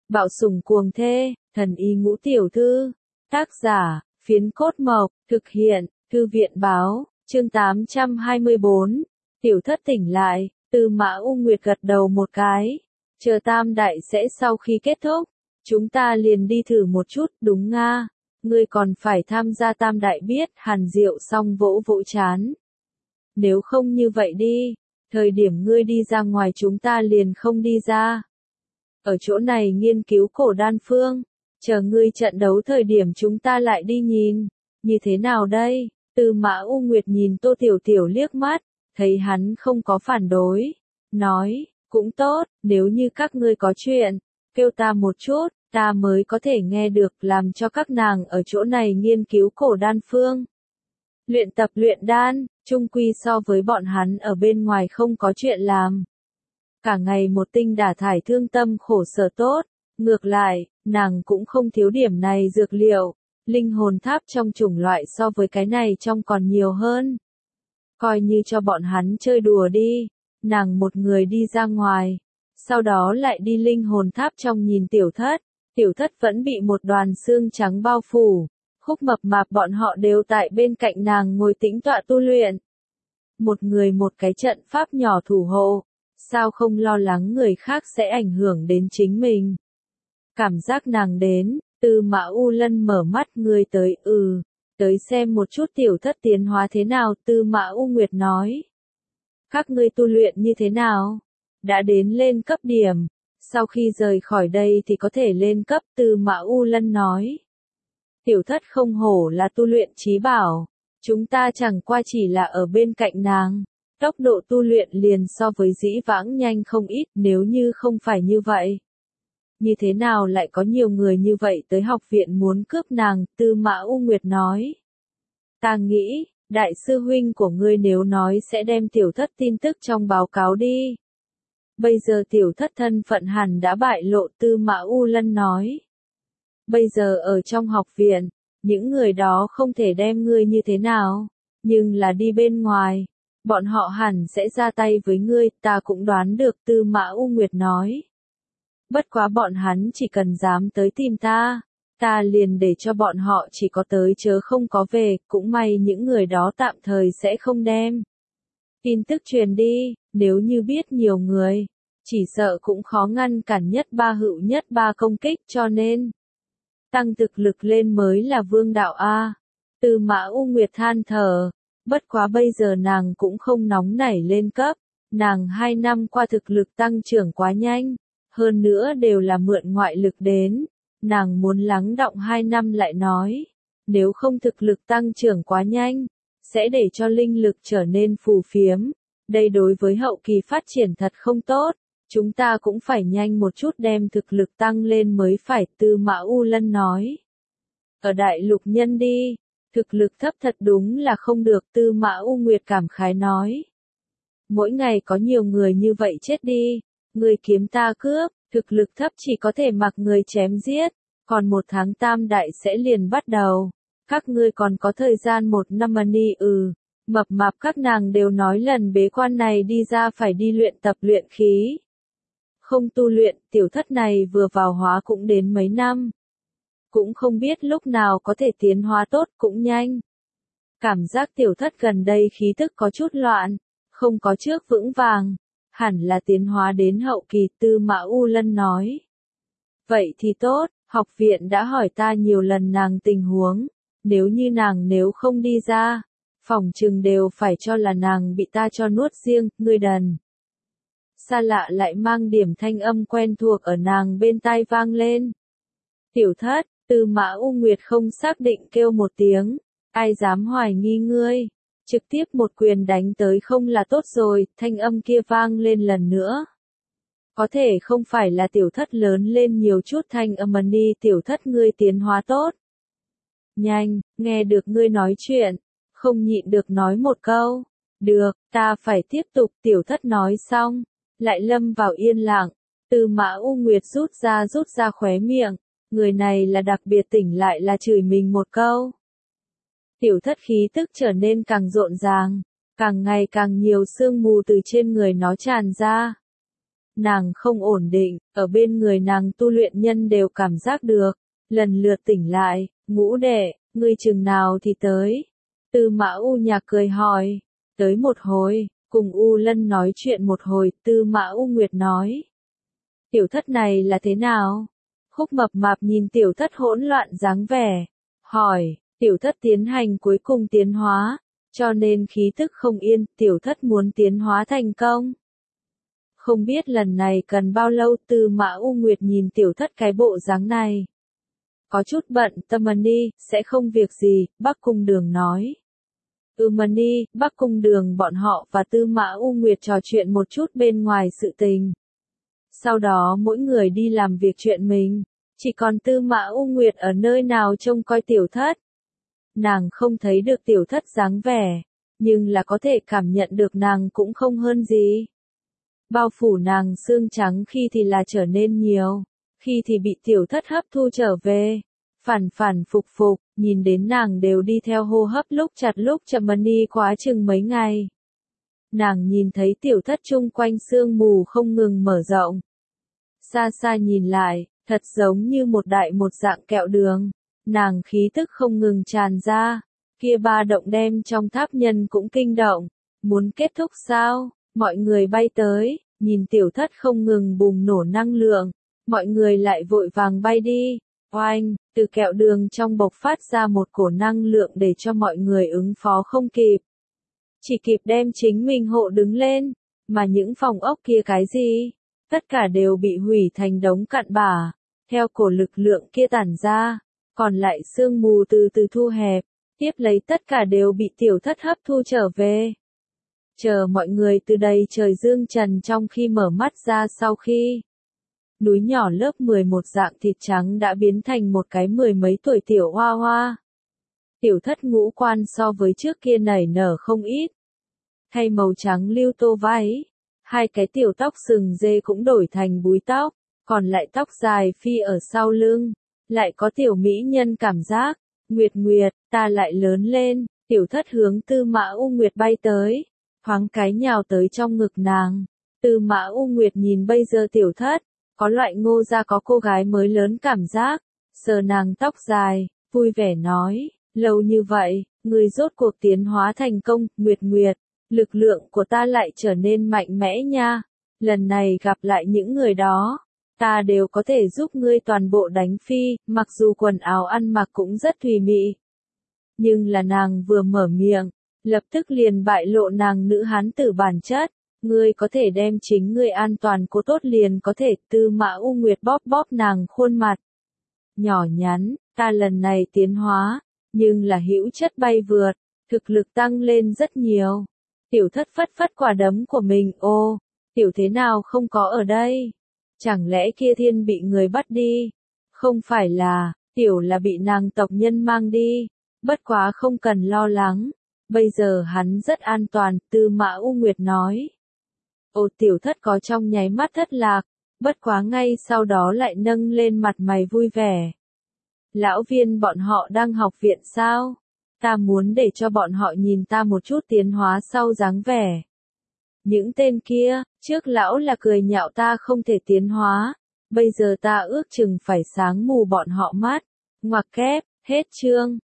Bạo sủng cuồng thê, thần y ngũ tiểu thư. Tác giả, Phiến Cốt Mộc, thực hiện, Thư viện báo, chương 824. Tiểu thất tỉnh lại, Tư Mã U Nguyệt gật đầu một cái. Chờ tam đại sẽ sau khi kết thúc, chúng ta liền đi thử một chút, đúng nga. Ngươi còn phải tham gia tam đại biết, Hàn Diệu xong vỗ vỗ chán. Nếu không như vậy đi, thời điểm ngươi đi ra ngoài chúng ta liền không đi ra. Ở chỗ này nghiên cứu cổ đan phương, chờ ngươi trận đấu thời điểm chúng ta lại đi nhìn, như thế nào đây? Tư Mã U Nguyệt nhìn Tô Tiểu Tiểu liếc mắt, thấy hắn không có phản đối, nói, cũng tốt, nếu như các ngươi có chuyện, kêu ta một chút, ta mới có thể nghe được làm cho các nàng ở chỗ này nghiên cứu cổ đan phương. Luyện tập luyện đan, chung quy so với bọn hắn ở bên ngoài không có chuyện làm. Cả ngày một tinh đả thải thương tâm khổ sở tốt, ngược lại, nàng cũng không thiếu điểm này dược liệu, linh hồn tháp trong chủng loại so với cái này trong còn nhiều hơn. Coi như cho bọn hắn chơi đùa đi, nàng một người đi ra ngoài, sau đó lại đi linh hồn tháp trong nhìn tiểu thất vẫn bị một đoàn xương trắng bao phủ, Khúc Mập Mạp bọn họ đều tại bên cạnh nàng ngồi tĩnh tọa tu luyện. Một người một cái trận pháp nhỏ thủ hộ. Sao không lo lắng người khác sẽ ảnh hưởng đến chính mình? Cảm giác nàng đến, Tư Mã U Lân mở mắt người tới tới xem một chút tiểu thất tiến hóa thế nào, Tư Mã U Nguyệt nói. Các ngươi tu luyện như thế nào? Đã đến lên cấp điểm, sau khi rời khỏi đây thì có thể lên cấp, Tư Mã U Lân nói. Tiểu thất không hổ là tu luyện trí bảo, chúng ta chẳng qua chỉ là ở bên cạnh nàng. Tốc độ tu luyện liền so với dĩ vãng nhanh không ít, nếu như không phải như vậy. Như thế nào lại có nhiều người như vậy tới học viện muốn cướp nàng, Tư Mã U Nguyệt nói. Ta nghĩ, đại sư huynh của ngươi nếu nói sẽ đem tiểu thất tin tức trong báo cáo đi. Bây giờ tiểu thất thân phận hẳn đã bại lộ, Tư Mã U Lân nói. Bây giờ ở trong học viện, những người đó không thể đem ngươi như thế nào, nhưng là đi bên ngoài. Bọn họ hẳn sẽ ra tay với ngươi, ta cũng đoán được, Tư Mã U Nguyệt nói. Bất quá bọn hắn chỉ cần dám tới tìm ta liền để cho bọn họ chỉ có tới chớ không có về, cũng may những người đó tạm thời sẽ không đem tin tức truyền đi, nếu như biết nhiều người, chỉ sợ cũng khó ngăn cản nhất ba công kích, cho nên tăng thực lực lên mới là vương đạo a. Tư Mã U Nguyệt than thở. Bất quá bây giờ nàng cũng không nóng nảy lên cấp, nàng 2 năm qua thực lực tăng trưởng quá nhanh, hơn nữa đều là mượn ngoại lực đến, nàng muốn lắng đọng 2 năm lại nói, nếu không thực lực tăng trưởng quá nhanh, sẽ để cho linh lực trở nên phù phiếm, đây đối với hậu kỳ phát triển thật không tốt, chúng ta cũng phải nhanh một chút đem thực lực tăng lên mới phải, Tư Mã U Lân nói. Ở đại lục nhân đi. Thực lực thấp thật đúng là không được, Tư Mã U Nguyệt cảm khái nói. Mỗi ngày có nhiều người như vậy chết đi, người kiếm ta cướp, thực lực thấp chỉ có thể mặc người chém giết, còn 1 tháng tam đại sẽ liền bắt đầu. Các ngươi còn có thời gian 1 năm ni Mập Mạp các nàng đều nói lần bế quan này đi ra phải đi luyện tập luyện khí. Không tu luyện, tiểu thất này vừa vào hóa cũng đến mấy năm. Cũng không biết lúc nào có thể tiến hóa tốt, cũng nhanh. Cảm giác tiểu thất gần đây khí tức có chút loạn, không có trước vững vàng, hẳn là tiến hóa đến hậu kỳ, Tư Mã U Lân nói. Vậy thì tốt, học viện đã hỏi ta nhiều lần nàng tình huống, nếu như nàng nếu không đi ra, phỏng chừng đều phải cho là nàng bị ta cho nuốt riêng, ngươi đần. Xa lạ lại mang điểm thanh âm quen thuộc ở nàng bên tai vang lên. Tiểu thất, Tư Mã U Nguyệt không xác định kêu một tiếng, ai dám hoài nghi ngươi, trực tiếp một quyền đánh tới không là tốt rồi, thanh âm kia vang lên lần nữa. Có thể không phải là tiểu thất lớn lên nhiều chút thanh âm đi, tiểu thất ngươi tiến hóa tốt. Nhanh, nghe được ngươi nói chuyện, không nhịn được nói một câu, được, ta phải tiếp tục, tiểu thất nói xong, lại lâm vào yên lặng, Tư Mã U Nguyệt rút ra khóe miệng. Người này là đặc biệt tỉnh lại là chửi mình một câu. Tiểu thất khí tức trở nên càng rộn ràng, càng ngày càng nhiều sương mù từ trên người nó tràn ra. Nàng không ổn định, ở bên người nàng tu luyện nhân đều cảm giác được, lần lượt tỉnh lại, Ngũ đệ, ngươi chừng nào thì tới. Tư Mã U Nhạc cười hỏi, tới một hồi, cùng U Lân nói chuyện một hồi, Tư Mã U Nguyệt nói. Tiểu thất này là thế nào? Khúc Mập Mạp nhìn tiểu thất hỗn loạn dáng vẻ, hỏi, tiểu thất tiến hành cuối cùng tiến hóa, cho nên khí tức không yên, tiểu thất muốn tiến hóa thành công. Không biết lần này cần bao lâu. Tư Mã U Nguyệt nhìn tiểu thất cái bộ dáng này. Có chút bận tâm đi, sẽ không việc gì, Bắc Cung Đường nói. Đi, Bắc Cung Đường bọn họ và Tư Mã U Nguyệt trò chuyện một chút bên ngoài sự tình. Sau đó mỗi người đi làm việc chuyện mình, chỉ còn Tư Mã U Nguyệt ở nơi nào trông coi tiểu thất. Nàng không thấy được tiểu thất dáng vẻ, nhưng là có thể cảm nhận được nàng cũng không hơn gì. Bao phủ nàng xương trắng khi thì là trở nên nhiều, khi thì bị tiểu thất hấp thu trở về. Phản phản phục phục, nhìn đến nàng đều đi theo hô hấp lúc chặt lúc chậm đi quá chừng mấy ngày. Nàng nhìn thấy tiểu thất chung quanh sương mù không ngừng mở rộng. Xa xa nhìn lại, thật giống như một đại một dạng kẹo đường. Nàng khí tức không ngừng tràn ra, kia ba động đem trong tháp nhân cũng kinh động. Muốn kết thúc sao? Mọi người bay tới, nhìn tiểu thất không ngừng bùng nổ năng lượng. Mọi người lại vội vàng bay đi. Oanh, từ kẹo đường trong bộc phát ra một cổ năng lượng để cho mọi người ứng phó không kịp. Chỉ kịp đem chính mình hộ đứng lên, mà những phòng ốc kia cái gì? Tất cả đều bị hủy thành đống cặn bã, theo cổ lực lượng kia tản ra, còn lại sương mù từ từ thu hẹp, tiếp lấy tất cả đều bị tiểu thất hấp thu trở về. Chờ mọi người từ đây trời dương trần trong khi mở mắt ra sau khi núi nhỏ lớp 11 dạng thịt trắng đã biến thành một cái mười mấy tuổi tiểu hoa hoa. Tiểu thất ngũ quan so với trước kia nảy nở không ít. Thay màu trắng lưu tô váy, hai cái tiểu tóc sừng dê cũng đổi thành búi tóc, còn lại tóc dài phi ở sau lưng, lại có tiểu mỹ nhân cảm giác. Nguyệt Nguyệt, ta lại lớn lên. Tiểu thất hướng Tư Mã U Nguyệt bay tới, thoáng cái nhào tới trong ngực nàng. Tư Mã U Nguyệt nhìn bây giờ tiểu thất, có loại ngô gia có cô gái mới lớn cảm giác, sờ nàng tóc dài, vui vẻ nói, lâu như vậy, người rốt cuộc tiến hóa thành công. Nguyệt Nguyệt, lực lượng của ta lại trở nên mạnh mẽ nha, lần này gặp lại những người đó, ta đều có thể giúp ngươi toàn bộ đánh phi, mặc dù quần áo ăn mặc cũng rất thùy mị. Nhưng là nàng vừa mở miệng, lập tức liền bại lộ nàng nữ hán tử bản chất. Ngươi có thể đem chính ngươi an toàn cố tốt liền có thể. Tư Mã U Nguyệt bóp bóp nàng khuôn mặt. Nhỏ nhắn, ta lần này tiến hóa, nhưng là hữu chất bay vượt, thực lực tăng lên rất nhiều. Tiểu thất phất phất quả đấm của mình, ô, tiểu thế nào không có ở đây? Chẳng lẽ kia thiên bị người bắt đi? Không phải là, tiểu là bị nàng tộc nhân mang đi, bất quá không cần lo lắng, bây giờ hắn rất an toàn. Tư Mã U Nguyệt nói. Ô, tiểu thất có trong nháy mắt thất lạc, bất quá ngay sau đó lại nâng lên mặt mày vui vẻ. Lão Viên bọn họ đang học viện sao? Ta muốn để cho bọn họ nhìn ta một chút tiến hóa sau dáng vẻ. Những tên kia, trước lão là cười nhạo ta không thể tiến hóa, bây giờ ta ước chừng phải sáng mù bọn họ mắt. Ngoặc kép, hết chương.